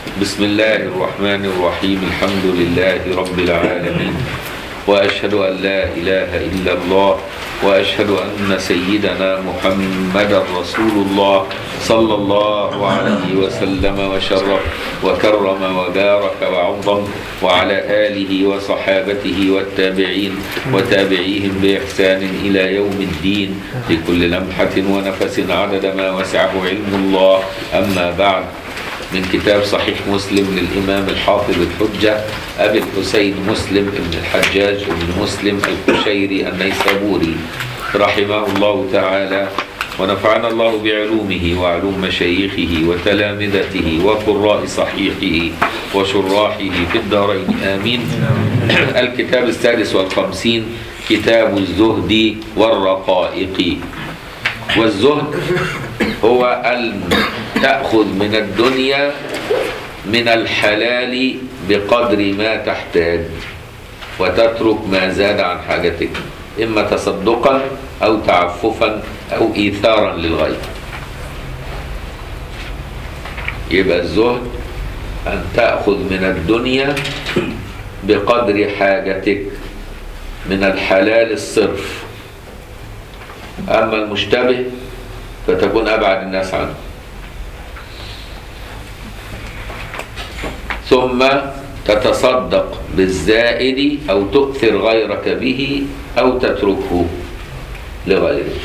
بسم الله الرحمن الرحيم. الحمد لله رب العالمين، وأشهد أن لا إله إلا الله، وأشهد أن سيدنا محمدا رسول الله صلى الله عليه وسلم وشرف وكرم وبارك وعظم، وعلى آله وصحابته والتابعين وتابعيهم بإحسان إلى يوم الدين، لكل لمحة ونفس عدد ما وسعه علم الله. أما بعد، من كتاب صحيح مسلم للإمام الحافظ الحجة أبي الحسين مسلم بن الحجاج بن مسلم القشيري النيسابوري رحمه الله تعالى، ونفعنا الله بعلومه وعلوم مشايخه وتلامذته وقراء صحيحه وشراحه في الدارين آمين. الكتاب 56، كتاب الزهد والرقائق. والزهد هو أن تأخذ من الدنيا من الحلال بقدر ما تحتاج، وتترك ما زاد عن حاجتك، إما تصدقا أو تعففا أو إيثارا للغير. يبقى الزهد أن تأخذ من الدنيا بقدر حاجتك من الحلال الصرف، أما المشتبه فتكون أبعد الناس عنه. ثم تتصدق بالزائد أو تؤثر غيرك به أو تتركه لغيره.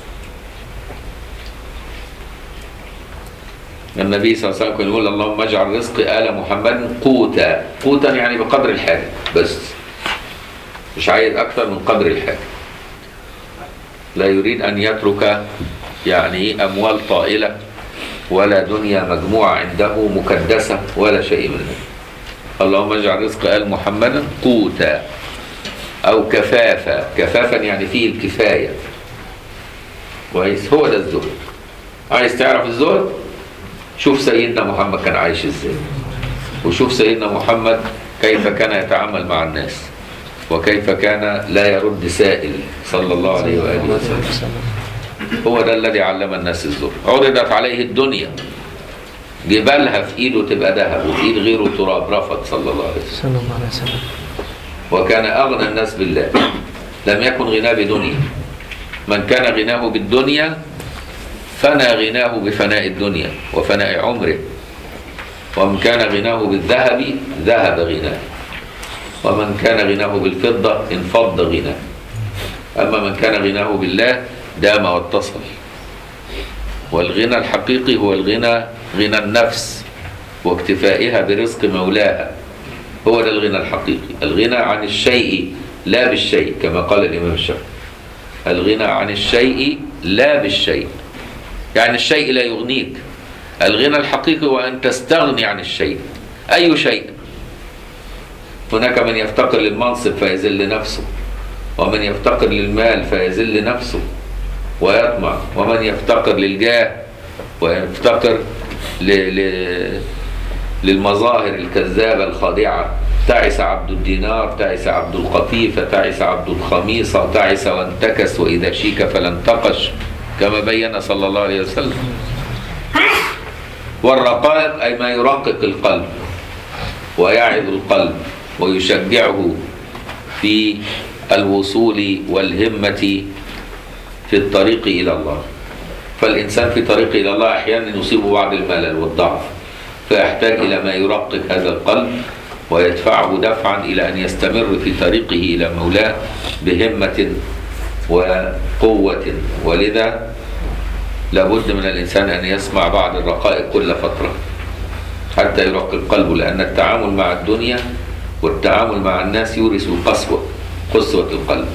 النبي صلى الله عليه وسلم يقول: اللهم اجعل رزق آل محمد قوتا. قوتا يعني بقدر الحاجة بس، مش عايز أكثر من قدر الحاجة. لا يريد أن يترك يعني أموال طائلة ولا دنيا مجموعة عنده مكدسة ولا شيء منه. اللهم اجعل رزق آل محمد قوتا أو كفافا. كفافا يعني فيه الكفاية. كويس، هو ده الزهد. عايز تعرف الزهد؟ شوف سيدنا محمد كان عايش ازاي، وشوف سيدنا محمد كيف كان يتعامل مع الناس، وكيف كان لا يرد سائل صلى الله عليه وآله وسلم. هو ده الذي علم الناس الزهد. عرضت عليه الدنيا، جبالها في ايده تبقى ذهب وفي ايد غيره تراب، رفض صلى الله عليه وسلم. وكان اغنى الناس بالله، لم يكن غناه بدنيا. من كان غناه بالدنيا فنى غناه بفناء الدنيا وفناء عمره، ومن كان غناه بالذهب ذهب غناه، ومن كان غناه بالفضة انفض غناه. أما من كان غناه بالله دام واتصل. والغنى الحقيقي هو الغنى، غنى النفس واكتفائها برزق مولاها. هو ده الغنى الحقيقي، الغنى عن الشيء لا بالشيء، كما قال الإمام الشافعي: الغنى عن الشيء لا بالشيء، يعني الشيء لا يغنيك. الغنى الحقيقي هو أن تستغني عن الشيء، أي شيء. هناك من يفتقر للمنصب فيذل نفسه، ومن يفتقر للمال فيذل نفسه ويطمع، ومن يفتقر للجاه ويفتقر للمظاهر الكذابة الخادعة. تعس عبد الدينار، تعس عبد القطيفة، تعس عبد الخميصة، تعس وانتكس، وإذا شيك فلا انتقش، كما بين صلى الله عليه وسلم. والرقائق أي ما يرقق القلب ويعظ القلب ويشجعه في الوصول والهمة في الطريق إلى الله. فالإنسان في طريق إلى الله أحيانا يصيبه بعض الملل والضعف، فيحتاج إلى ما يرقق هذا القلب ويدفعه دفعا إلى أن يستمر في طريقه إلى مولاه بهمة وقوة. ولذا لابد من الإنسان أن يسمع بعض الرقائق كل فترة حتى يرقق قلبه، لأن التعامل مع الدنيا والتعامل مع الناس يورث قسوة القلب.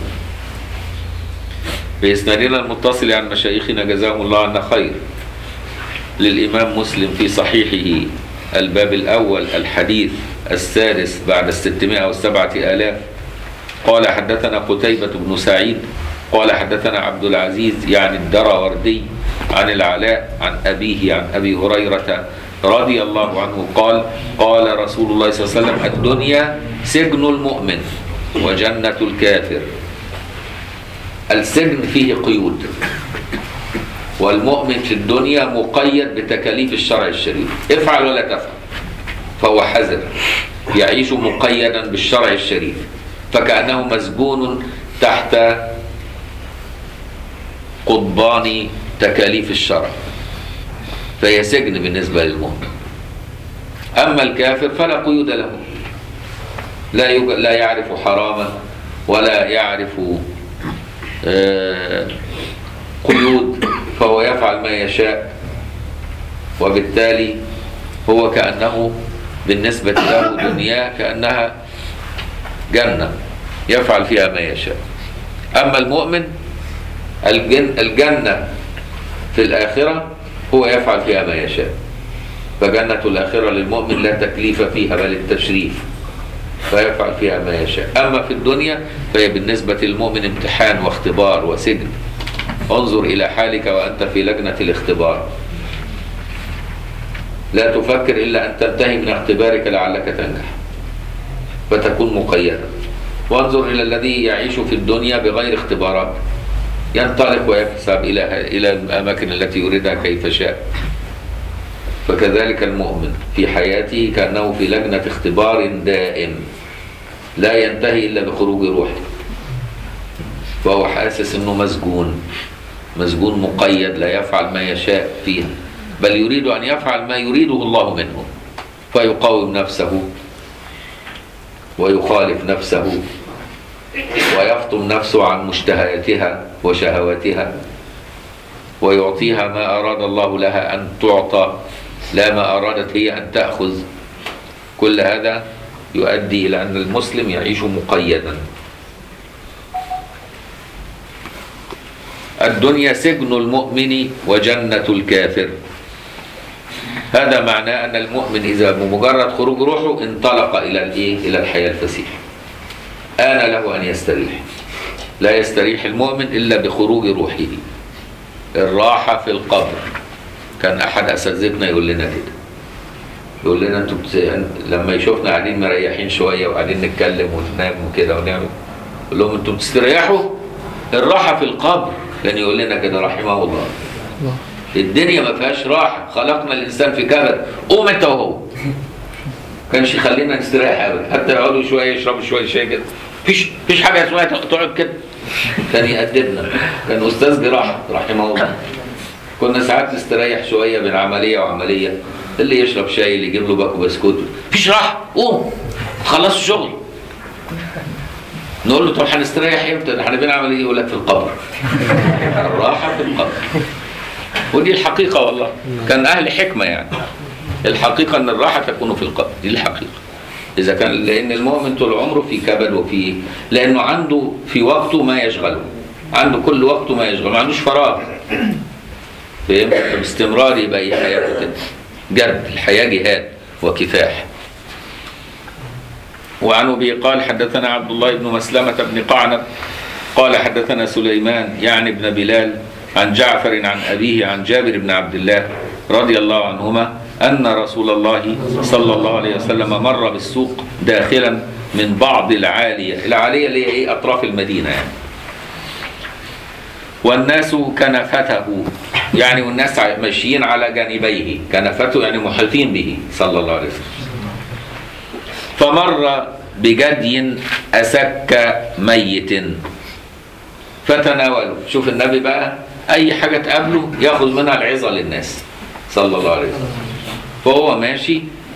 بإسنادنا المتصل عن مشايخنا جزاهم الله عنا خير للإمام مسلم في صحيحه الباب الأول الحديث السادس بعد 607,000 قال: حدثنا قتيبة بن سعيد قال: حدثنا عبد العزيز يعني الدراوردي عن العلاء عن أبيه عن أبي هريرة رضي الله عنه قال: قال رسول الله صلى الله عليه وسلم: الدنيا سجن المؤمن وجنة الكافر. السجن فيه قيود، والمؤمن في الدنيا مقيد بتكاليف الشرع الشريف، افعل ولا تفعل. فهو حذر، يعيش مقيدا بالشرع الشريف، فكأنه مسجون تحت قضبان تكاليف الشرع، فهي سجن بالنسبة للمؤمن. أما الكافر فلا قيود له، لا يعرف حراما ولا يعرف قيود، فهو يفعل ما يشاء، وبالتالي هو كأنه بالنسبة له دنياه كأنها جنة يفعل فيها ما يشاء. أما المؤمن الجنة في الآخرة هو يفعل فيها ما يشاء، فجنة الآخرة للمؤمن لا تكليف فيها بل التشريف، فيفعل فيها ما يشاء. أما في الدنيا فهي بالنسبة للمؤمن امتحان واختبار وسجن. انظر إلى حالك وأنت في لجنة الاختبار، لا تفكر إلا أن تنتهي من اختبارك لعلك تنجح فتكون مقيدا. وانظر إلى الذي يعيش في الدنيا بغير اختبارات، ينطلق ويكسب إلى الأماكن التي يريدها كيف شاء. فكذلك المؤمن في حياته كأنه في لجنة اختبار دائم لا ينتهي إلا بخروج روحه، فهو حاسس أنه مسجون مقيد لا يفعل ما يشاء فيها، بل يريد أن يفعل ما يريده الله منه، فيقاوم نفسه ويخالف نفسه ويفطم نفسه عن مشتهياتها وشهواتها، ويعطيها ما أراد الله لها أن تعطى لا ما أرادت هي أن تأخذ. كل هذا يؤدي إلى أن المسلم يعيش مقيدا. الدنيا سجن المؤمن وجنة الكافر. هذا معناه أن المؤمن إذا بمجرد خروج روحه انطلق إلى الحياة الفسيحة، آن له أن يستريح. لا يستريح المؤمن إلا بخروج روحه. الراحة في القبر، كان أحد أساتذتنا يقول لنا كده، يقول لنا أنتوا لما يشوفنا قاعدين مريحين شوية وقاعدين نتكلم وننام وكده ونعمل، يقول لهم أنتوا بتستريحوا، الراحة في القبر. كان يقول لنا كده رحمه الله، الدنيا ما فيهاش راحة، خلقنا الإنسان في كبد، قوم أنت وهو. كانش يخلينا نستريح أبدا، حتى يقعدوا شوية يشربوا شوية شاي كده، فيش حاجة اسمها تقعد كده. كان يأدبنا، كان أستاذ جراحة رحمه الله. كنا ساعات نستريح شوية بين عملية وعملية، اللي يشرب شاي، اللي يجيب له باكو بسكوت، فيش راحة، قوم خلصوا الشغل. نقول له طب هنستريح امتى؟ احنا بين عملية، يقول لك في القبر. الراحة في القبر، ودي الحقيقة والله. كان أهل حكمة يعني. الحقيقة أن الراحة تكون في القبر، دي الحقيقة. إذا كان لأن المؤمن طول عمره في كبد وفي، لأنه عنده في وقته ما يشغله، عنده كل وقته ما يشغله، ما عندوش فراغ. فهمت؟ باستمرار يبقى حياته كده جد، الحياة جهاد وكفاح. وعن أبي قال حدثنا عبد الله بن مسلمة بن قعنب قال حدثنا سليمان يعني بن بلال عن جعفر عن أبيه عن جابر بن عبد الله رضي الله عنهما أن رسول الله صلى الله عليه وسلم مر بالسوق داخلا من بعض العالية اللي هي إيه؟ أطراف المدينة يعني. والناس كنفته يعني، والناس ماشيين على جانبيه، كنفته يعني محيطين به صلى الله عليه وسلم. فمر بجدي أسك ميت فتناوله. شوف النبي بقى أي حاجة تقابله يأخذ منها العظة للناس صلى الله عليه وسلم. فهو ماشي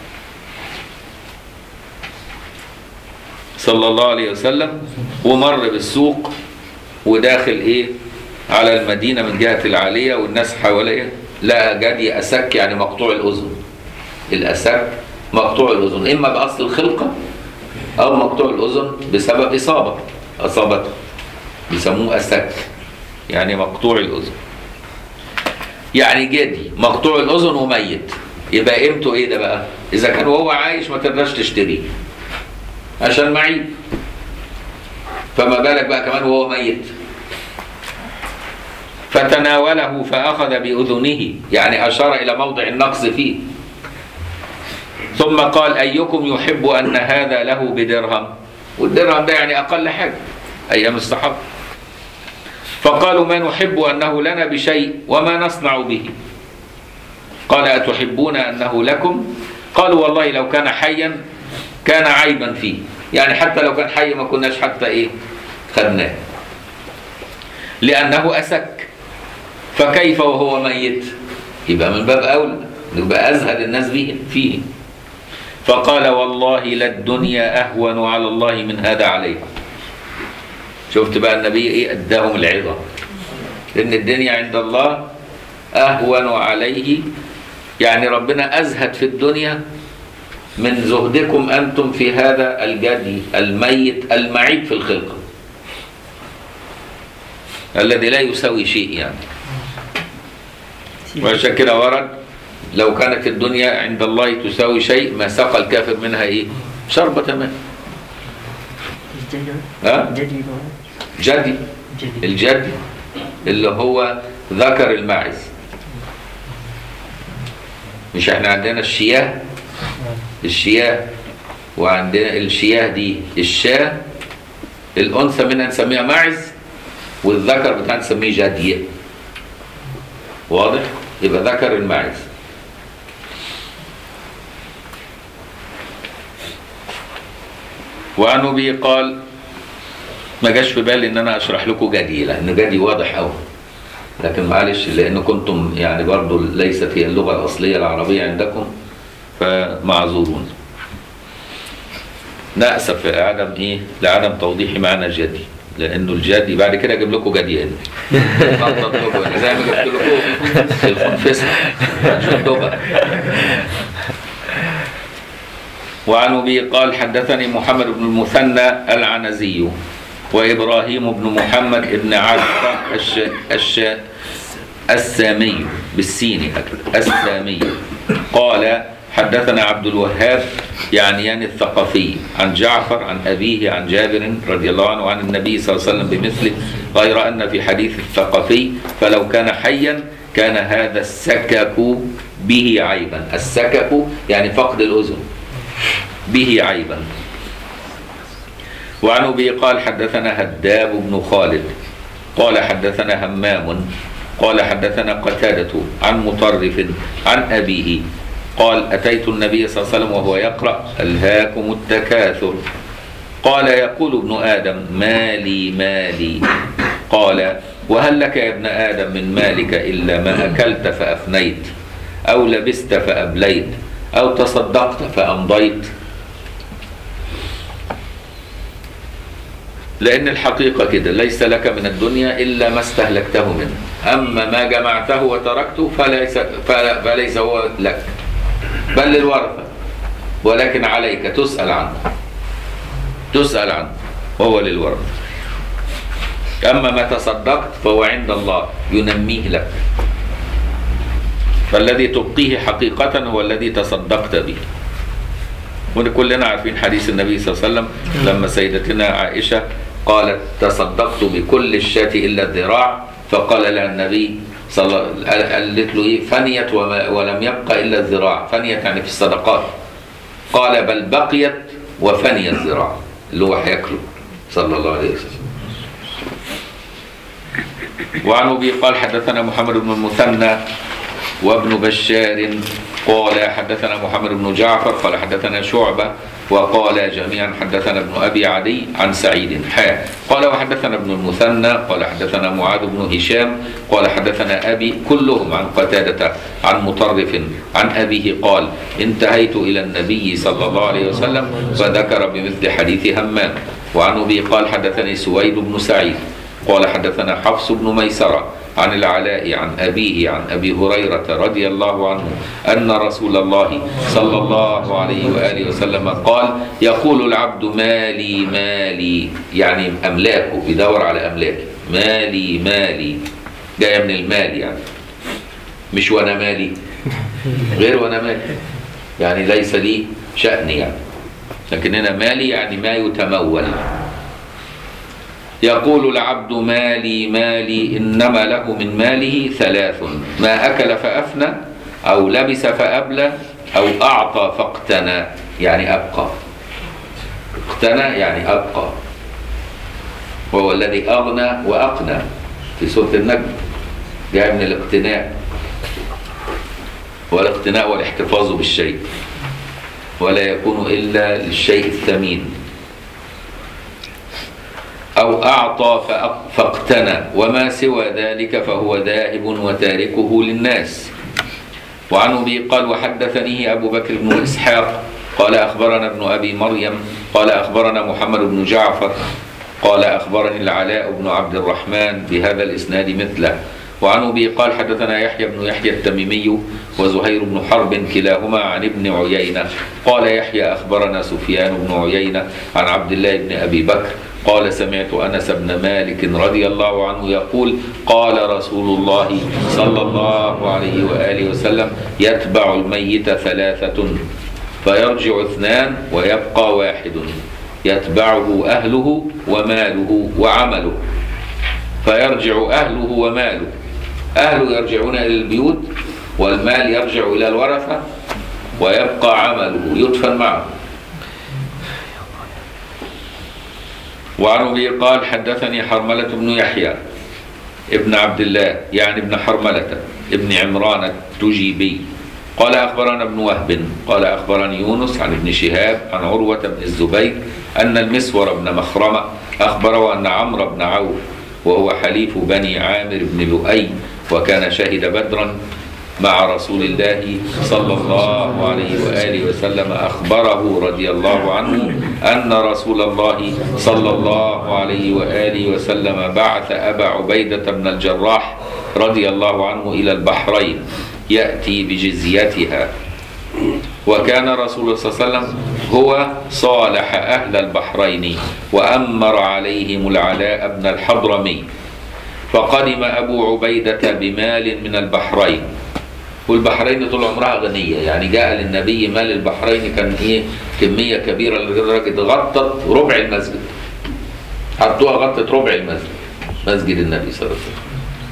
صلى الله عليه وسلم ومر بالسوق وداخل إيه على المدينة من جهة العالية، والناس حواليه لقى جدي أسك يعني مقطوع الأذن. الأسك مقطوع الأذن إما بأصل الخلقة أو مقطوع الأذن بسبب أصابته، بيسموه أسك يعني مقطوع الأذن. يعني جدي مقطوع الأذن وميت، يبقى قيمته إيه ده بقى؟ إذا كان وهو عايش ما تقدرش تشتريه عشان معيب، فما بالك بقى كمان وهو ميت. فتناوله فأخذ بأذنه يعني أشار إلى موضع النقص فيه، ثم قال أيكم يحب أن هذا له بدرهم؟ والدرهم ده يعني أقل حاجة أيام الصحابة. فقالوا ما نحب أنه لنا بشيء وما نصنع به. قال أتحبون أنه لكم؟ قالوا والله لو كان حيا كان عيبا فيه، يعني حتى لو كان حي ما كناش حتى ايه خدناه، لأنه أسك، فكيف وهو ميت؟ يبقى من باب أولى، يبقى أزهد الناس فيه. فقال والله للدنيا أهون على الله من هذا عليه. شفت بقى النبي ايه اداهم العظة، ان الدنيا عند الله أهون عليه، يعني ربنا أزهد في الدنيا من زهدكم أنتم في هذا الجدي الميت المعيب في الخلقة الذي لا يساوي شيء يعني. وعشان كده ورد لو كانت الدنيا عند الله تساوي شيء ما سقى الكافر منها ايه شربة ماء. جدي الجدي اللي هو ذكر الماعز. مش احنا عندنا الشياه وعندنا الشياه دي الشاه الأنثى منها نسميها ماعز والذكر بتاعنا نسميه جدي. واضح؟ يبقى ذكر الماعز. وعن أبي قال، ما جاش في بالي ان انا اشرح لكم جدي لان جدي واضح قوي، لكن معلش لان كنتم يعني برضو ليست هي اللغه الاصليه العربيه عندكم فمعذورون. نأسف لعدم توضيح معنى الجدي، لانه الجدي بعد كده اجيب لكم جديان خطط لكم زي ما جبت لكم الخنفسه شفتوها. وعن أبي قال حدثني محمد بن المثنى العنزي وإبراهيم بن محمد بن عبد السامي بالسين السامي قال حدثنا عبد الوهاب يعني الثقفي عن جعفر عن أبيه عن جابر رضي الله عنه عن النبي صلى الله عليه وسلم بمثله، غير أن في حديث الثقفي فلو كان حيا كان هذا السكك به عيبا. السكك يعني فقد الأذن به عيبا. وعن أبي قال حدثنا هداب بن خالد قال حدثنا همام قال حدثنا قتادة عن مطرف عن أبيه قال أتيت النبي صلى الله عليه وسلم وهو يقرأ ألهاكم التكاثر قال يقول ابن آدم مالي مالي قال وهل لك يا ابن آدم من مالك إلا ما أكلت فأفنيت أو لبست فأبليت أو تصدقت فأمضيت. لأن الحقيقة كده ليس لك من الدنيا إلا ما استهلكته منه، أما ما جمعته وتركته فليس هو لك بل للورثة، ولكن عليك تسأل عنه وهو للورثة. أما ما تصدقت فهو عند الله ينميه لك، فالذي تبقيه حقيقة هو الذي تصدقت به. وكلنا عارفين حديث النبي صلى الله عليه وسلم لما سيدتنا عائشة قالت تصدقت بكل الشاة إلا الذراع، فقال لها النبي قالت له إيه فنيت ولم يبقى إلا الذراع. فنيت يعني في الصدقات. قال بل بقيت وفني الذراع اللي هو هياكله صلى الله عليه وسلم. وعن أبي قال حدثنا محمد بن المثنى وابن بشار قال حدثنا محمد بن جعفر قال حدثنا شعبة وقال جميعا حدثنا ابن أبي عدي عن سعيد قال وحدثنا ابن المثنى قال حدثنا معاذ بن هشام قال حدثنا أبي كلهم عن قتادة عن مطرف عن أبيه قال انتهيت إلى النبي صلى الله عليه وسلم فذكر بمثل حديث همام. وعن أبي قال حدثني سويد بن سعيد قال حدثنا حفص بن ميسرة عن العلاء عن أبيه عن أبي هريرة رضي الله عنه أن رسول الله صلى الله عليه وآله وسلم قال يقول العبد مالي مالي، يعني أملاكه بيدور على أملاكه. مالي مالي جاية من المال، يعني مش وأنا مالي غير وأنا مالي، يعني ليس لي شأن يعني، لكن هنا مالي يعني ما يتمول. يقول العبد مالي مالي إنما له من ماله ثلاث: ما أكل فأفنى، أو لبس فأبلى، أو أعطى فاقتنى يعني أبقى. اقتنى يعني أبقى، وهو الذي أغنى وأقنى في سورة النجم، جاء من الاقتناء، والاقتناء والاحتفاظ بالشيء. ولا يكون إلا للشيء الثمين. أو أعطى فاقتنى، وما سوى ذلك فهو ذاهب وتاركه للناس. وعن أبي قال وحدثنيه أبو بكر بن إسحاق قال أخبرنا ابن أبي مريم قال أخبرنا محمد بن جعفر قال أخبرني العلاء بن عبد الرحمن بهذا الإسناد مثله. وعن أبي قال حدثنا يحيى بن يحيى التميمي وزهير بن حرب كلاهما عن ابن عيينة قال يحيى أخبرنا سفيان بن عيينة عن عبد الله بن أبي بكر قال سمعت أنس بن مالك رضي الله عنه يقول قال رسول الله صلى الله عليه وآله وسلم يتبع الميت ثلاثة فيرجع اثنان ويبقى واحد يتبعه أهله وماله وعمله. فيرجع أهله وماله، أهله يرجعون إلى البيوت والمال يرجع إلى الورثة ويبقى عمله يدفن معه. وعن أبي قال حدثني حرملة بن يحيى ابن عبد الله يعني ابن حرملة ابن عمران التجيبي قال أخبرنا ابن وهب قال أخبرني يونس عن ابن شهاب عن عروة بن الزبير أن المسور بن مخرمة أخبره أن عمرو بن عوف وهو حليف بني عامر بن لؤي وكان شهد بدرا مع رسول الله صلى الله عليه وآله وسلم أخبره رضي الله عنه أن رسول الله صلى الله عليه وآله وسلم بعث أبا عبيدة بن الجراح رضي الله عنه إلى البحرين يأتي بجزيتها. وكان رسول الله صلى الله عليه وسلم هو صالح أهل البحرين وأمر عليهم العلاء بن الحضرمي. فقدم أبو عبيدة بمال من البحرين، والبحرين طول عمرها غنية، يعني جاء للنبي مال البحرين كان كمية كبيرة لدرجة غطت ربع المسجد، حطوها غطت ربع المسجد، مسجد النبي صلى الله عليه وسلم.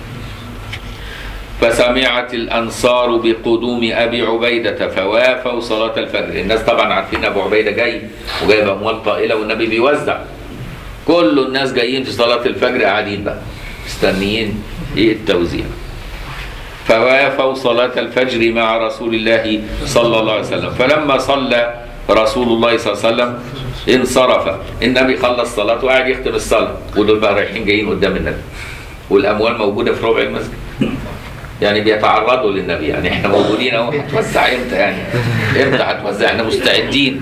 فسمعت الأنصار بقدوم أبي عبيدة فوافوا صلاة الفجر. الناس طبعا عارفين أبو عبيدة جاي وجايب أموال طائلة والنبي بيوزع، كل الناس جايين في صلاة الفجر قاعدين بقى مستنيين التوزيع. فوافوا صلاة الفجر مع رسول الله صلى الله عليه وسلم. فلما صلى رسول الله صلى الله عليه وسلم انصرف، النبي خلص صلاته وقاعد يختم الصلاة، ودول بقى رايحين جايين قدام النبي والأموال موجودة في ربع المسجد، يعني بيتعرضوا للنبي، يعني احنا موجودين اهو، هتوزع امتى؟ يعني امتى هتوزع؟ احنا مستعدين.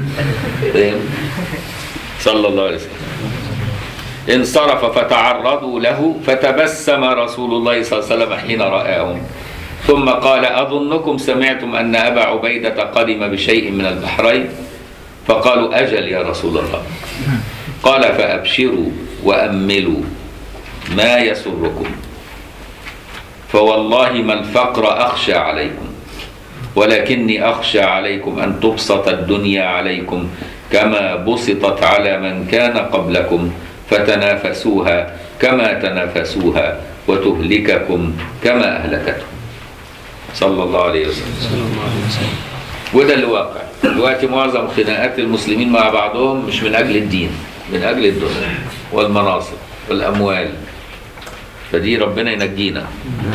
صلى الله عليه وسلم. انصرف فتعرضوا له فتبسم رسول الله صلى الله عليه وسلم حين رآهم ثم قال أظنكم سمعتم أن أبا عبيدة قدم بشيء من البحرين؟ فقالوا أجل يا رسول الله. قال فأبشروا وأملوا ما يسركم، فوالله ما الفقر أخشى عليكم، ولكني أخشى عليكم أن تبسط الدنيا عليكم كما بسطت على من كان قبلكم فتنافسوها كما تنافسوها وتهلككم كما أهلكتهم. صلى الله عليه وسلم. وده اللي واقع دلوقتي. معظم خناقات المسلمين مع بعضهم مش من أجل الدين، من أجل الدنيا والمناصب والأموال، فدي ربنا ينجينا.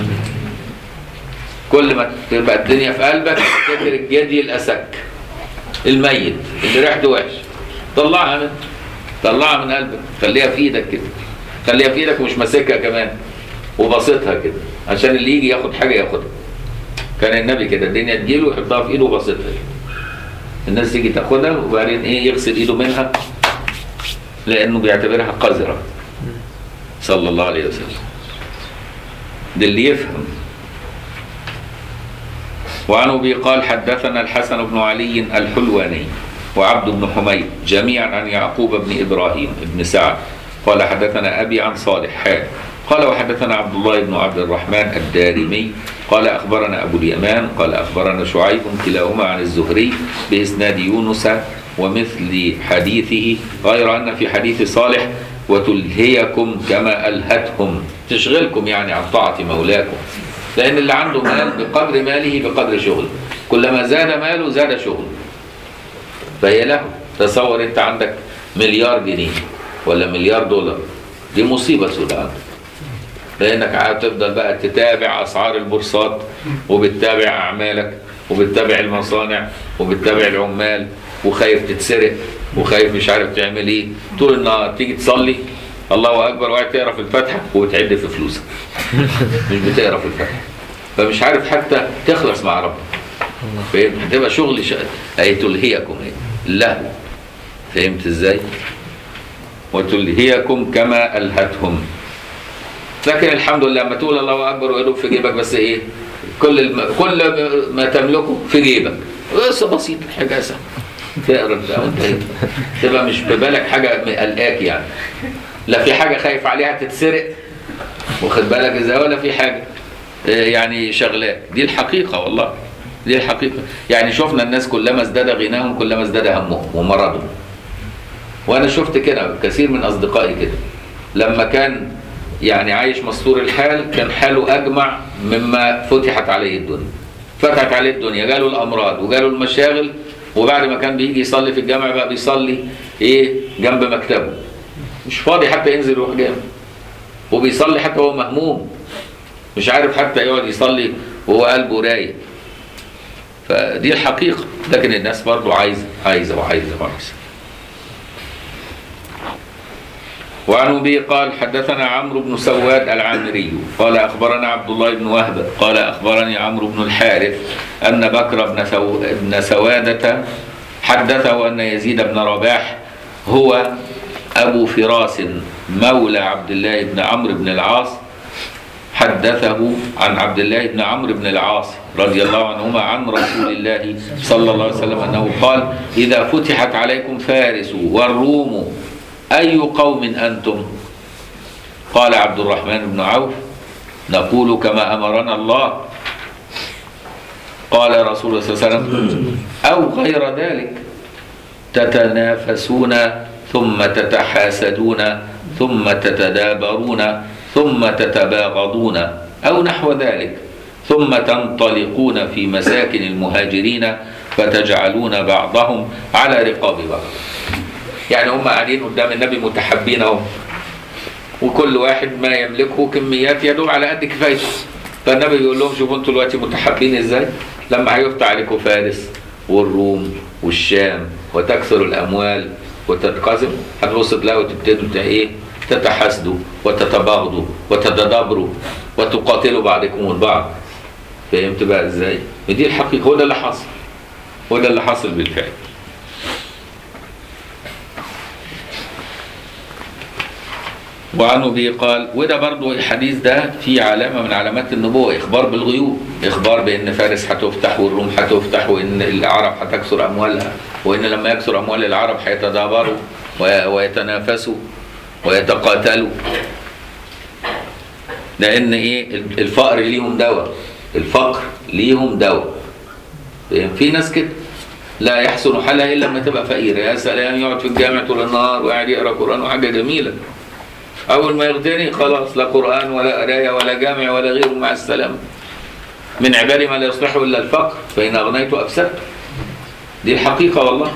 كل ما تبقى الدنيا في قلبك تفتكر الجدي الأسك الميت اللي ريحته وحش، طلعها من قلبك، خليها في ايدك كده، خليها في ايدك ومش ماسكها كمان وبسطها كده عشان اللي يجي ياخد حاجه ياخدها. كان النبي كده الدنيا تجيله يحطها في ايده وبسطها، الناس تيجي تاخدها وبعدين يغسل ايده منها لانه بيعتبرها قذره. صلى الله عليه وسلم. ده اللي يفهم. وعن أبي قال حدثنا الحسن بن علي الحلواني وعبد بن حميد جميعا عن يعقوب بن إبراهيم بن سعد قال حدثنا أبي عن صالح قال وحدثنا عبد الله بن عبد الرحمن الدارمي قال أخبرنا أبو اليمان قال أخبرنا شعيب كلاهما عن الزهري بإسناد يونس ومثل حديثه، غير أن في حديث صالح وتلهيكم كما ألهتهم، تشغلكم يعني عن طاعة مولاكم، لأن اللي عنده مال بقدر ماله بقدر شغله، كلما زاد ماله زاد شغله، فهي له. تصور أنت عندك مليار جنيه ولا مليار دولار، دي مصيبة سوداء عندك، لأنك هتفضل بقى تتابع أسعار البورصات وبتتابع أعمالك وبتتابع المصانع وبتتابع العمال وخايف تتسرق وخايف مش عارف تعمل ايه، طول النهار تيجي تصلي الله اكبر وقاعد تقرا في الفاتحه وتعد في فلوسك مش بتقرا في الفاتحه، فمش عارف حتى تخلص مع ربك. فهمت؟ هتبقى شغل تلهيكم له. فهمت ازاي؟ وتلهيكم كما الهتهم. لكن الحمد لله لما تقول الله اكبر ويدوب في جيبك بس ايه، كل ما تملكه في جيبك، بس بسيط حاجه سهله تقرا وانت تبقى مش ببالك حاجه قلقاك يعني، لا في حاجه خايف عليها تتسرق واخد بالك ازاي، ولا في حاجه يعني شغلاك. دي الحقيقه والله، دي الحقيقه. يعني شفنا الناس كلما ازداد غناهم كلما ازداد همهم ومرضهم. وانا شفت كده كثير من اصدقائي كده، لما كان يعني عايش مستور الحال كان حاله اجمع مما فتحت عليه الدنيا. فتحت عليه الدنيا، جاله الامراض وجاله المشاغل، وبعد ما كان بيجي يصلي في الجامع بقى بيصلي ايه جنب مكتبه، مش فاضي حتى ينزل يروح جامع، وبيصلي حتى هو مهموم، مش عارف حتى يقعد يصلي وهو قلبه رايق. فدي الحقيقه. لكن الناس برضو عايزه. وعن أبي قال حدثنا عمرو بن سواد العامري قال أخبرنا عبد الله بن وهب قال أخبرني عمرو بن الحارث أن بكر بن سوادة حدثه أن يزيد بن رباح هو أبو فراس مولى عبد الله بن عمرو بن العاص حدثه عن عبد الله بن عمرو بن العاص رضي الله عنهما عن رسول الله صلى الله عليه وسلم أنه قال: إذا فتحت عليكم فارس والروم أي قوم أنتم؟ قال عبد الرحمن بن عوف: نقول كما أمرنا الله. قال رسول الله صلى الله عليه وسلم: أو غير ذلك، تتنافسون ثم تتحاسدون ثم تتدابرون ثم تتباغضون أو نحو ذلك، ثم تنطلقون في مساكن المهاجرين فتجعلون بعضهم على رقاب بعض. يعني هم قاعدين قدام النبي متحابين اهو، وكل واحد ما يملكه كميات يدوب على قد كفايته. فالنبي بيقول لهم: شوفوا انتوا دلوقتي متحابين ازاي، لما هيفتح عليكم فارس والروم والشام وتكثر الاموال وتتقاسم، هتبص تلاقوا تبتدوا ايه، تتحاسدوا وتتباغضوا وتتدابروا وتقاتلوا بعضكم البعض. فهمت بقى ازاي؟ ودي الحقيقه، هو ده اللي حصل، هو ده اللي حصل بالفعل. وعن أبي قال، وده برضو الحديث ده فيه علامة من علامات النبوة، إخبار بالغيوب، إخبار بأن فارس هتفتح والروم هتفتح وأن العرب هتكسر أموالها، وأن لما يكسر أموال العرب هيتدابروا ويتنافسوا ويتقاتلوا. لأن إيه، الفقر ليهم دواء، الفقر ليهم دواء. في ناس كده لا يحسن حالها إلا لما تبقى فقير، يا سلام يقعد في الجامع طول النهار وقاعد يقرأ قرآن وحاجة جميلة، أول ما يغتني خلاص لا قرآن ولا قراية ولا جامع ولا غيره، مع السلامة. من عبادي ما لا يصلحه إلا الفقر فإن أغنيت أفسدت. دي الحقيقة والله.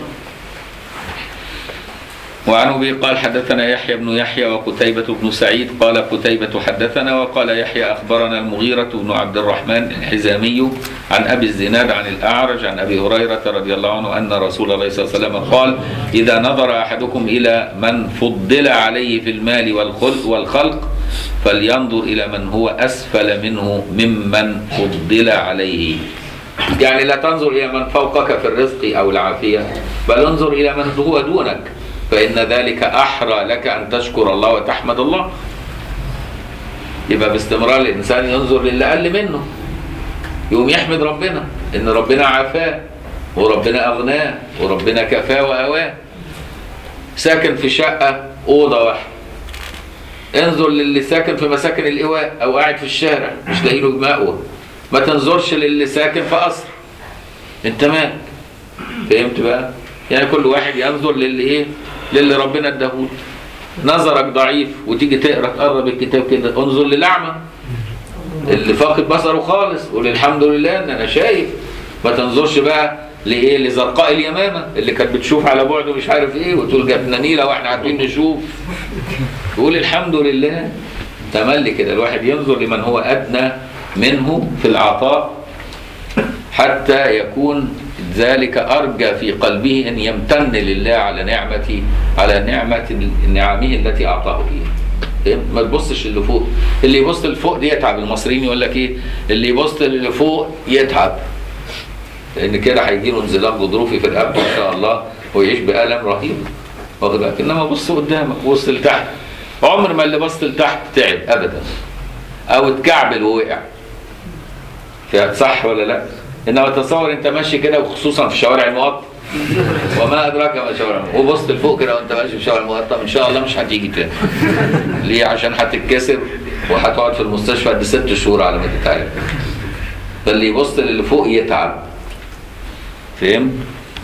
وعن أبي قال حدثنا يحيى بن يحيى وقتيبة بن سعيد قال قتيبة حدثنا وقال يحيى أخبرنا المغيرة بن عبد الرحمن الحزامي عن أبي الزناد عن الأعرج عن أبي هريرة رضي الله عنه أن رسول الله صلى الله عليه وسلم قال: إذا نظر أحدكم إلى من فضل عليه في المال والخلق فلينظر إلى من هو أسفل منه ممن فضل عليه. يعني لا تنظر إلى من فوقك في الرزق أو العافية، بل انظر إلى من هو دونك، فإن ذلك أحرى لك أن تشكر الله وتحمد الله. يبقى باستمرار الإنسان ينظر للي أقل منه، يقوم يحمد ربنا إن ربنا عافاه وربنا أغناه وربنا كفاه وأواه. ساكن في شقة أوضة واحدة، انظر للي ساكن في مساكن الإيواء أو قاعد في الشارع مش لاقي له مأوى. ما تنظرش للي ساكن في قصر، أنت مالك؟ فهمت بقى؟ يعني كل واحد ينظر للي إيه؟ للي ربنا اداهولك. نظرك ضعيف وتيجي تقرا تقرب الكتاب كده، انظر للأعمى اللي فاقد بصره خالص، قول الحمد لله ان انا شايف. ما تنظرش بقى لايه، لزرقاء اليمامه اللي كانت بتشوف على بعد ومش عارف ايه وتقول جاتنا نيله واحنا عارفين نشوف. قول الحمد لله. تملي كده الواحد ينظر لمن هو ادنى منه في العطاء حتى يكون ذلك أرجى في قلبه أن يمتن لله على نعمه التي أعطاه إياه. ما تبصش اللي فوق، اللي يبص لفوق دي يتعب. المصريين يقول لك إيه؟ اللي يبص اللي فوق يتعب، لأن كده هيجي له انزلاق غضروفي في رقبته إن شاء الله ويعيش بألم رهيب، واخد بالك؟ إنما بص قدامك، بص لتحت. عمر ما اللي بص لتحت تعب أبدا أو اتكعبل ووقع. صح ولا لا؟ انما تصور انت ماشي كده، وخصوصا في شوارع المقطم، وما ادراك ما شوارع المقطم، وبصت لفوق كده وانت ماشي في شوارع المقطم، ان شاء الله مش هتيجي تاني. ليه؟ عشان هتتكسر وهتقعد في المستشفى قد 6 شهور على ما تتعالج. فاللي يبص للي فوق يتعب. فهم؟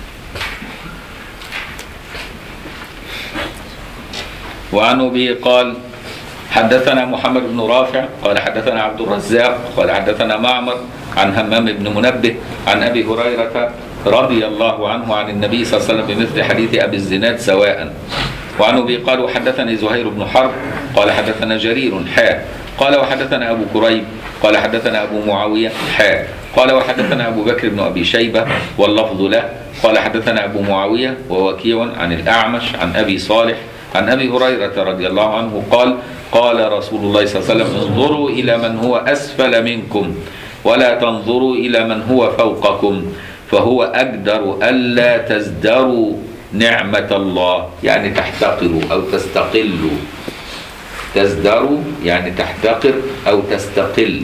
وعنه به قال حدثنا محمد بن رافع قال حدثنا عبد الرزاق قال حدثنا معمر عن همام بن منبه عن أبي هريرة رضي الله عنه عن النبي صلى الله عليه وسلم بمثل حديث أبي الزناد سواء. وعنه به قال وحدثني زهير بن حرب قال حدثنا جرير قال وحدثنا أبو كريب قال حدثنا أبو معاوية قال وحدثنا أبو بكر بن أبي شيبة واللفظ له قال حدثنا أبو معاوية ووكيع عن الأعمش عن أبي صالح عن أبي هريرة رضي الله عنه قال قال رسول الله صلى الله عليه وسلم انظروا إلى من هو أسفل منكم ولا تنظروا إلى من هو فوقكم فهو أقدر ألا تزدروا نعمة الله، يعني تحتقروا أو تستقلوا. تزدروا يعني تحتقر أو تستقل.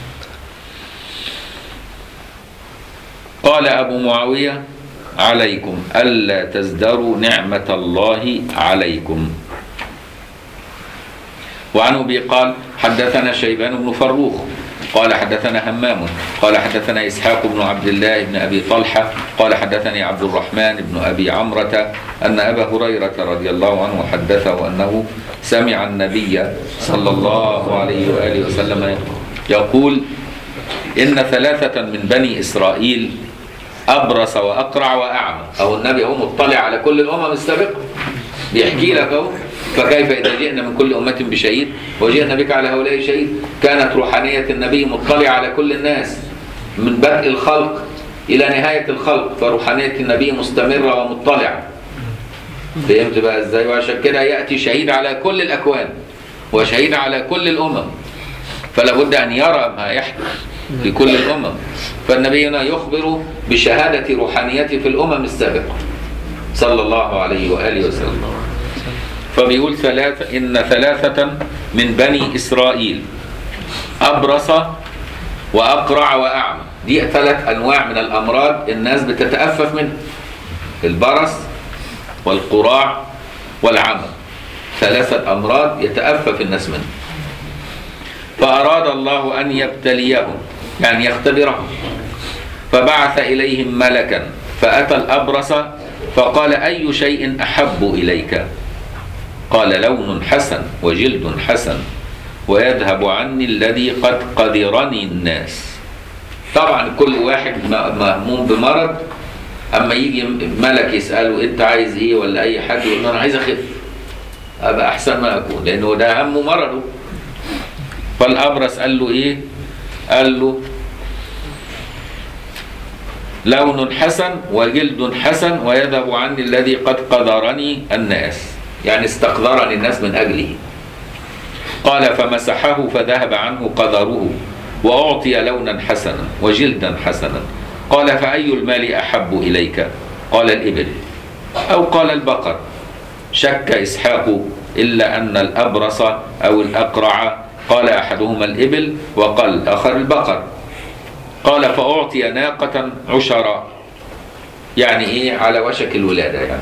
قال أبو معاوية عليكم ألا تزدروا نعمة الله عليكم. وعن أبي قال حدثنا شيبان بن فروخ قال حدثنا همام قال حدثنا إسحاق بن عبد الله بن أبي طلحة قال حدثني عبد الرحمن بن أبي عمرة أن أبا هريرة رضي الله عنه حدثه أنه سمع النبي صلى الله عليه وآله وسلم يقول إن 3 من بني إسرائيل أبرص وأقرع وأعمى. أو النبي هو مطلع على كل الأمم السابقة بيحكي لك أهو. فكيف إذا جئنا من كل أمة بشهيد وجئنا بك على هؤلاء شهيد. كانت روحانية النبي مطلع على كل الناس من بدء الخلق إلى نهاية الخلق، فروحانية النبي مستمرة ومطلعة. فهمت بقى إزاي؟ وعشان كده يأتي شهيد على كل الأكوان وشهيد على كل الأمم، فلا بد أن يرى ما يحدث في كل الأمم. فالنبي هنا يخبر بشهادة روحانيته في الأمم السابقة صلى الله عليه وآله وسلم. فبيقول إن 3 من بني إسرائيل أبرص وأقرع وأعمى. دي 3 أنواع من الأمراض الناس بتتأفف منها: البرص والقراع والعمى. 3 أمراض يتأفف الناس منها. فأراد الله أن يبتليهم، يعني يختبرهم، فبعث إليهم ملكا فأتى الأبرص فقال أي شيء أحب إليك؟ قال لون حسن وجلد حسن ويذهب عني الذي قد قدرني الناس. طبعا كل واحد مهموم بمرض، أما يجي ملك يسأله أنت عايز إيه ولا أي حد يقول أنا عايز أخف أبقى أحسن ما أكون، لأنه ده هم مرضه. فالأبرص قال له إيه؟ قال له لون حسن وجلد حسن ويذهب عني الذي قد قدرني الناس، يعني استقدرني الناس من أجله. قال فمسحه فذهب عنه قدره وأعطي لونا حسنا وجلدا حسنا. قال فأي المال أحب إليك؟ قال الإبل أو قال البقر. شك إسحاق إلا أن الأبرص أو الأقرع قال أحدهما الإبل وقال الآخر البقر. قال فأعطي ناقة عشراء، يعني إيه؟ على وشك الولادة يعني.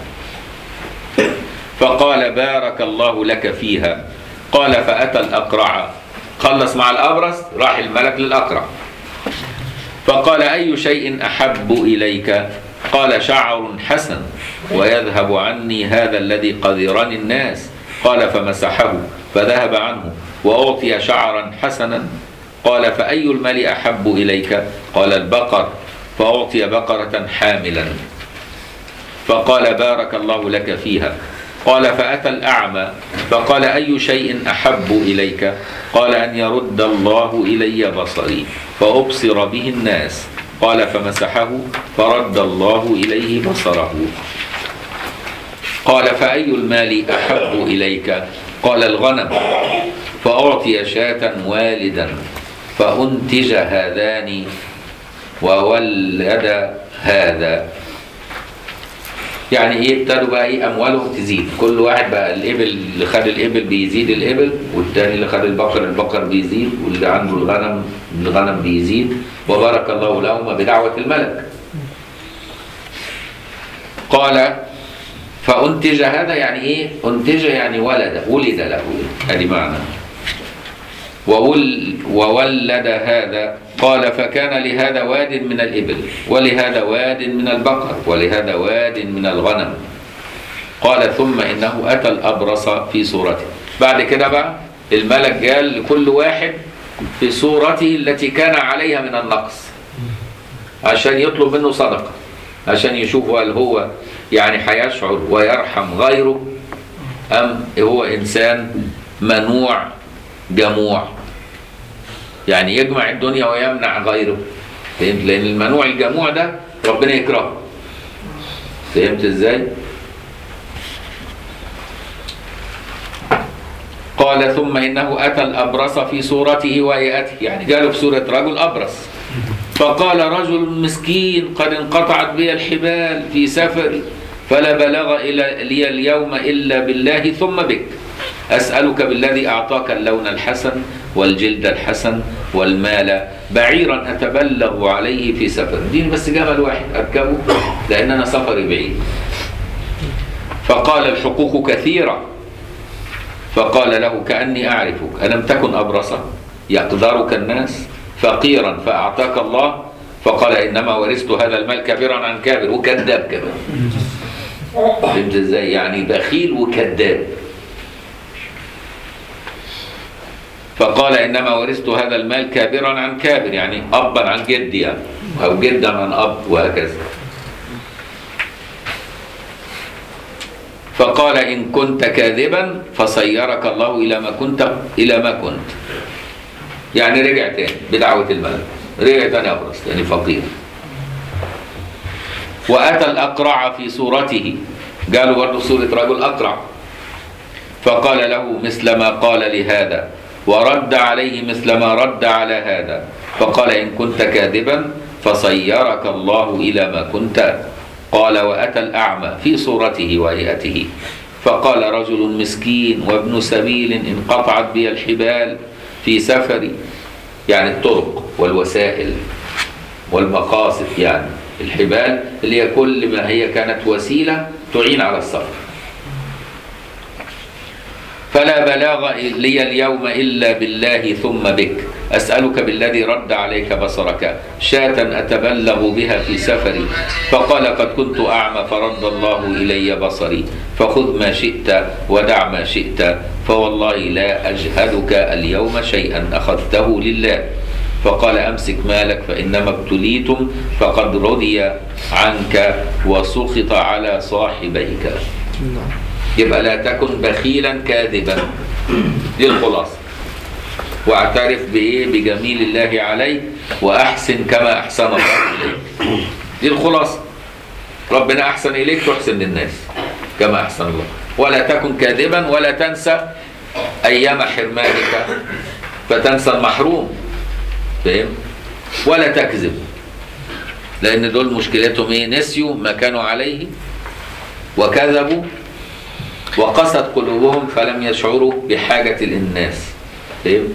فقال بارك الله لك فيها. قال فأتى الأقرع، خلص مع الأبرص راح الملك للأقرع فقال أي شيء أحب إليك؟ قال شعر حسن ويذهب عني هذا الذي قدرني الناس. قال فمسحه فذهب عنه وأعطي شعرا حسنا. قال فأي المال أحب إليك؟ قال البقر. فأعطي بقرة حاملا فقال بارك الله لك فيها. قال فأتى الأعمى فقال أي شيء أحب إليك؟ قال أن يرد الله إلي بصري فأبصر به الناس. قال فمسحه فرد الله إليه بصره. قال فأي المال أحب إليك؟ قال الغنم. فأعطي شاة والدا فأنتج هذان وولد هذا. يعني ايه؟ ابتدوا بقى ايه؟ اموالهم تزيد، كل واحد بقى الابل اللي خد الابل بيزيد الابل، والتاني اللي خد البقر بيزيد، واللي عنده الغنم بيزيد. وبارك الله لهما بدعوة الملك. قال فأنتج هذا يعني ايه؟ أنتج يعني ولد له، هذه معنى. وولد هذا. قال فكان لهذا واد من الإبل ولهذا واد من البقر ولهذا واد من الغنم. قال ثم إنه أتى الأبرص في صورته. بعد كده بقى الملك قال لكل واحد في صورته التي كان عليها من النقص، عشان يطلب منه صدقة، عشان يشوف هل هو يعني هيشعر ويرحم غيره أم هو إنسان منوع جموع، يعني يجمع الدنيا ويمنع غيره. فهمت؟ لأن المنوع الجموع ده ربنا يكرهه. فهمت ازاي؟ قال ثم إنه أتى الأبرص في صورته وهيئته، يعني جاله في صورة رجل أبرص. فقال رجل مسكين قد انقطعت بي الحبال في سفري فلا بلغ لي اليوم إلا بالله ثم بك، أسألك بالذي أعطاك اللون الحسن والجلد الحسن والمال بعيرا أتبلغ عليه في سفر. دين بس جمل واحد أركبه لأن أنا سفري بعيد. فقال الحقوق كثيرة. فقال له كأني أعرفك، ألم تكن أبرصا يقدرك الناس فقيرا فأعطاك الله؟ فقال إنما ورثت هذا المال كبيرا عن كابر، وكذاب كمان. فهمت ازاي؟ يعني بخيل وكذاب. فقال إنما ورثت هذا المال كابرا عن كابر، يعني أبا عن جد يعني، أو جدا عن أب، وهكذا. فقال إن كنت كاذبا فصيرك الله إلى ما كنت. يعني رجع تاني بدعوة الملك، رجع تاني أبرص، يعني فقير. وأتى الأقرع في صورته، قالوا برضه صورة رجل أقرع. فقال له مثل ما قال لهذا ورد عليه مثل ما رد على هذا. فقال إن كنت كاذبا فصيرك الله إلى ما كنت. قال وأتى الأعمى في صورته وهيئته. فقال رجل مسكين وابن سبيل انقطعت بي الحبال في سفري، يعني الطرق والوسائل والمقاصد، يعني الحبال اللي هي كل ما هي كانت وسيلة تعين على السفر. فلا بلاغ لي اليوم إلا بالله ثم بك، أسألك بالذي رد عليك بصرك شاة أتبلغ بها في سفري. فقال قد كنت أعمى فرد الله إلي بصري، فخذ ما شئت ودع ما شئت، فوالله لا أجهدك اليوم شيئا أخذته لله. فقال أمسك مالك فإنما ابتليتم فقد رضي عنك وسخط على صاحبيك. يبقى لا تكن بخيلا كاذبا، دي الخلاصة. واعترف بجميل الله عليك وأحسن كما أحسن الله إليك، دي الخلاصة. ربنا أحسن إليك تحسن للناس كما أحسن الله. ولا تكن كاذبا ولا تنسى أيام حرمانك فتنسى المحروم. فهم؟ ولا تكذب، لأن دول مشكلتهم إيه؟ نسيوا ما كانوا عليه وكذبوا وقست قلوبهم فلم يشعروا بحاجة الناس. فهم؟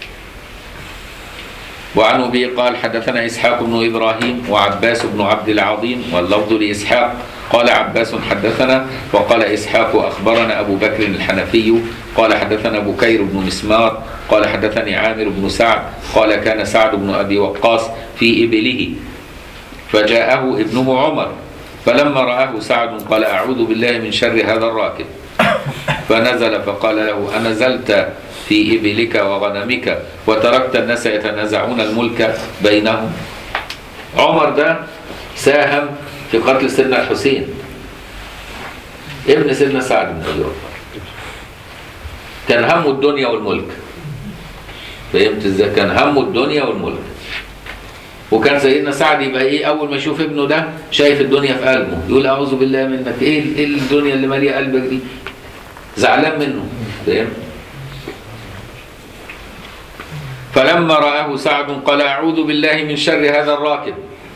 وعن أبي قال حدثنا إسحاق بن إبراهيم وعباس بن عبد العظيم، واللفظ لإسحاق قال عباس حدثنا، وقال إسحاق أخبرنا أبو بكر الحنفي قال حدثنا بكير بن مسمار قال حدثني عامر بن سعد قال كان سعد بن أبي وقاص في إبله فجاءه ابنه عمر، فلما رآه سعد قال أعوذ بالله من شر هذا الراكب، فنزل فقال له أنزلت في إبلك وغنمك وتركت الناس يتنازعون الملك بينهم؟ عمر ده ساهم في قتل سيدنا الحسين ابن سيدنا سعد بن أبي وقاص، كان همه الدنيا والملك. فهمت ازاي؟ كان همه الدنيا والملك. وكان سيدنا سعد يبقى ايه اول ما يشوف ابنه ده شايف الدنيا في قلبه، يقول اعوذ بالله منك، ايه الدنيا اللي ماليه قلبك دي، زعلان منه، فاهم؟ فلما رآه سعد قال اعوذ بالله من شر هذا الراكب،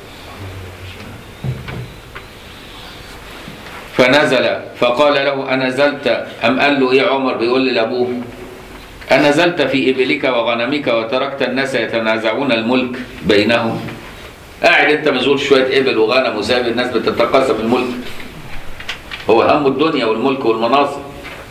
فنزل فقال له أنزلت، أم قال له إيه عمر بيقول لأبوه أنزلت في إبلك وغنمك وتركت الناس يتنازعون الملك بينهم؟ قاعد أنت مشغول شوية إبل وغنم وسايب الناس بتتقاسم الملك، هو هم الدنيا والملك والمناصب.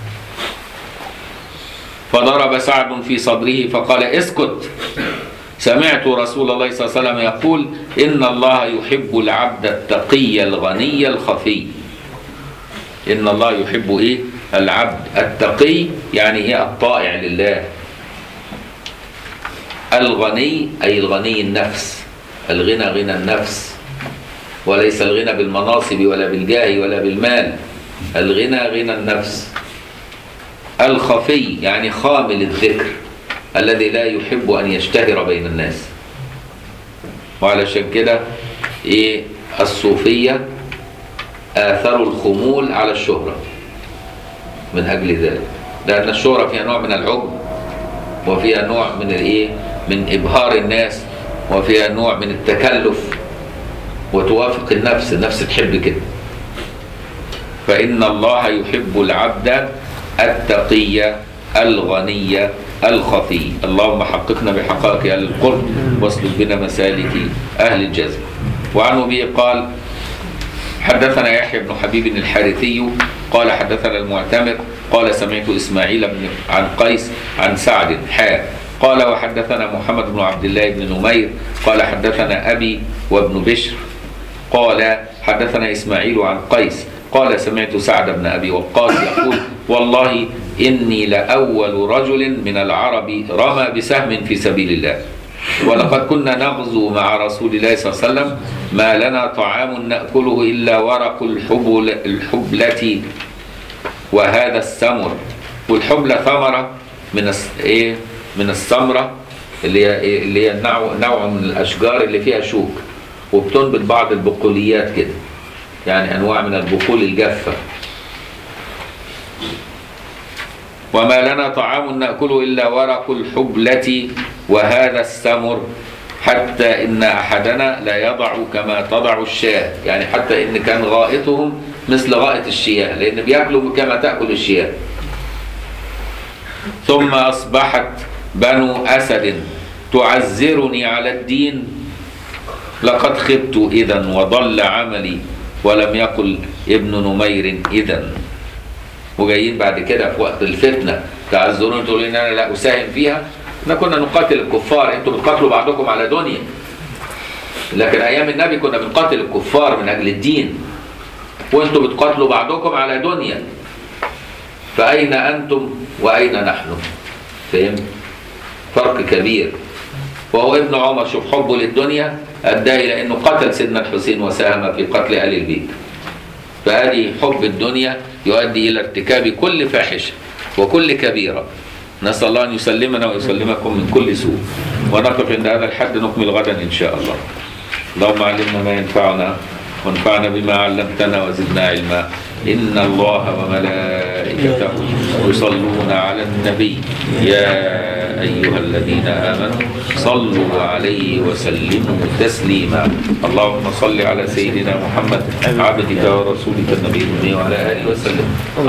فضرب سعد في صدره فقال اسكت، سمعت رسول الله صلى الله عليه وسلم يقول إن الله يحب العبد التقي الغني الخفي. إن الله يحب إيه؟ العبد التقي، يعني إيه؟ الطائع لله. الغني أي الغني النفس، الغنى غنى النفس، وليس الغنى بالمناصب ولا بالجاه ولا بالمال، الغنى غنى النفس. الخفي يعني خامل الذكر، الذي لا يحب أن يشتهر بين الناس. وعلشان كده إيه؟ الصوفية آثروا الخمول على الشهرة من أجل ذلك، لأن الشهرة فيها نوع من العجب، وفيها نوع من الإيه؟ من إبهار الناس، وفيها نوع من التكلف، وتوافق النفس، النفس تحب كده. فإن الله يحب العبد التقي الغني الخفي. اللهم حققنا بحقائق أهل القرب واسلك بنا مسالك أهل الجزم. وعن أبي قال حدثنا يحيى بن حبيب الحارثي قال حدثنا المعتمر قال سمعت إسماعيل عن قيس عن سعد قال وحدثنا محمد بن عبد الله بن نمير قال حدثنا أبي وابن بشر قال حدثنا إسماعيل عن قيس قال سمعت سعد بن أبي وقاص يقول والله إني لأول رجل من العرب رمى بسهم في سبيل الله، ولقد كنا نغزو مع رسول الله صلى الله عليه وسلم ما لنا طعام نأكله إلا ورق الحبلة وهذا السمر. والحبلة ثمرة من السمرة اللي هي نوع من الأشجار اللي فيها شوك، وبتنبت بعض البقوليات كده، يعني أنواع من البقول الجافة. وما لنا طعام نأكله إلا ورق الحبلة وهذا السمر حتى إن أحدنا لا يضع كما تضع الشاة، يعني حتى إن كان غائطهم مثل غائط الشياه، لأن بيأكلوا كما تأكل الشياه. ثم أصبحت بنو أسد تعزرني على الدين، لقد خبت إذا وضل عملي ولم يقل ابن نمير إذا. وجايين بعد كده في وقت الفتنة تعزرون تقولون أنا لا أساهم فيها، احنا كنا نقاتل الكفار، انتوا بتقاتلوا بعضكم على دنيا، لكن ايام النبي كنا بنقاتل الكفار من اجل الدين، وانتوا بتقاتلوا بعضكم على دنيا، فاين انتم واين نحن؟ فهم؟ فرق كبير. وهو ابن عمر شوف حبه للدنيا ادى الى انه قتل سيدنا الحسين وساهم في قتل ال البيت. فهذه حب الدنيا يؤدي الى ارتكاب كل فاحشه وكل كبيره. نسأل الله أن يسلمنا ويسلمكم من كل سوء. ونقف عند هذا الحد نكمل غدا إن شاء الله. اللهم علمنا ما ينفعنا وانفعنا بما علمتنا وزدنا علما. إن الله وملائكته يصلون على النبي يا أيها الذين آمنوا صلوا عليه وسلموا تسليما. اللهم صل على سيدنا محمد عبدك ورسولك النبي وعلى آله وسلم.